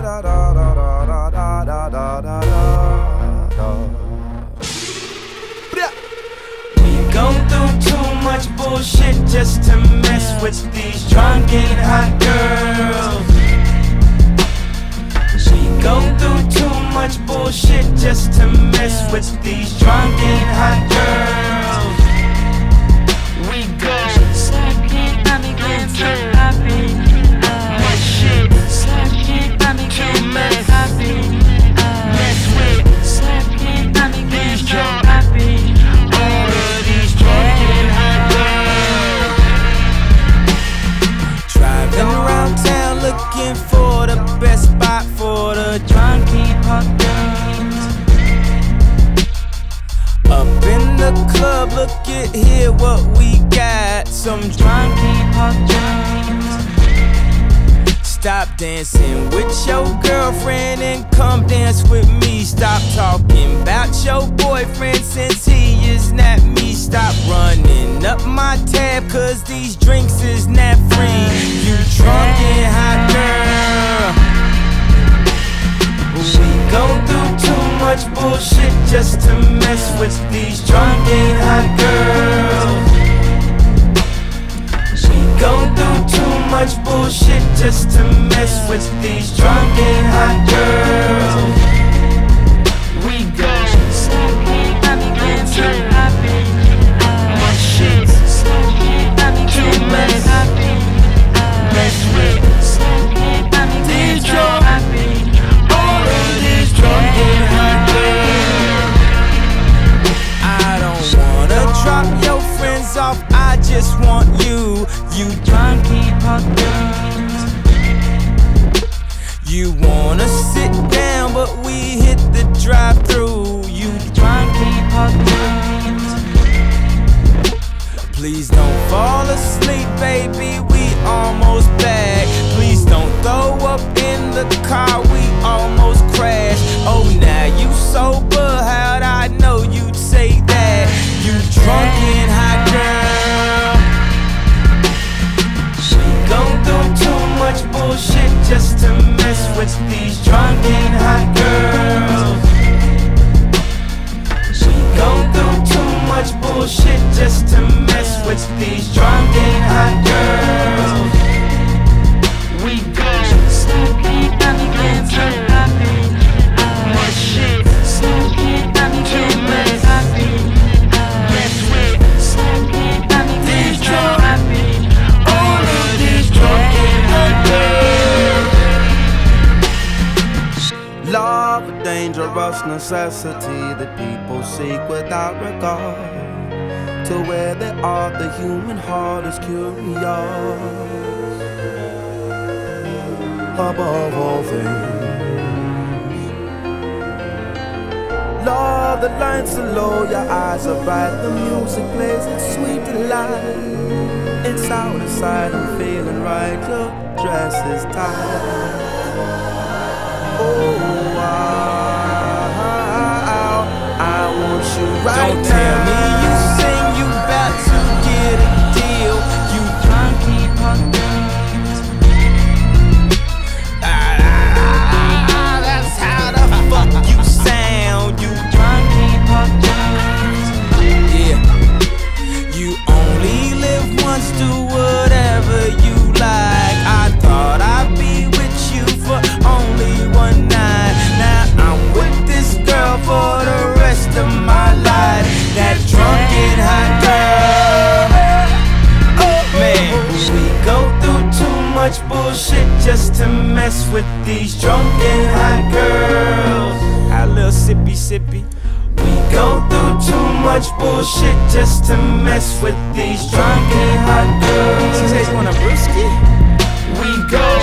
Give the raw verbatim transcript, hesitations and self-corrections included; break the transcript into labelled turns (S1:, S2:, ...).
S1: da da da da da da da da da.
S2: We go through too much bullshit just to mess with these drunk and hot girls. We go through too much bullshit just to mess with these drunk and hot girls. We go
S3: Slacking, I'm again so happy.
S2: much shit
S3: Slacking, I'm again so
S2: mess.
S3: happy.
S2: Mess with
S3: Slacking, I'm again
S2: these
S3: so
S2: drunk,
S3: happy.
S2: all of these drunk and hot girls. Driving around town looking for the best spot for the drunk and hot girls. Up in the club, look at here what we got. Some drunk and hot girls. Stop dancing with your girlfriend and come dance with me. Stop talking about your boyfriend since he is not me. Stop running up my tab cause these drinks is not free. You drunk and hot girl. We go through too much bullshit just to mess with these drunk and hot girls. We go through too much bullshit just to mess with these drunk and hot girls. We go
S3: Slacking, I'm again so happy.
S2: much shit
S3: Slacking, I'm again so happy.
S2: mess with
S3: Slacking, I'm again
S2: these
S3: so
S2: drunk,
S3: happy.
S2: all of these drunk and hot girls. I don't wanna drop your friends off, I just want you. You drunk and hot girls. You wanna sit down, but we hit the drive-thru. You drunk and hot girls. Please don't fall asleep, baby, we almost back. Please don't throw up in the car, we almost crashed. Oh, now you sober, how'd I know you'd say that? You drunk and hot girl. We go through too much bullshit just to mess with these drunk and hot girls. We go through too much bullshit just to mess with these drunk and hot girls. We go
S3: Slacking, I'm again so happy.
S2: much shit
S3: Slacking, I'm again so happy.
S2: mess with
S3: Slacking, I'm again so happy.
S2: all of these drunk and hot girls.
S1: Love a dangerous necessity that people seek without regard to where they are. The human heart is curious above all things. Love, the lights are low, your eyes are bright, the music plays its sweet delight. It's out of sight, I'm feeling right, your dress is tight. Oh, I, I want you right
S2: Don't
S1: now.
S2: tell me you sing, you bout to get a deal. You drunk and hot girls. Ah, that's how the fuck you sound. You drunk and hot girls. Yeah. You only live once, do whatever you like. I thought I'd be with you for only one night. Now I'm with this girl for the rest of my life. That drunk and hot girl. Oh man, we go through too much bullshit just to mess with these drunk and hot girls. A little sippy sippy. We go through too much bullshit just to mess with these drunk and hot girls. She says you want a brewski? We go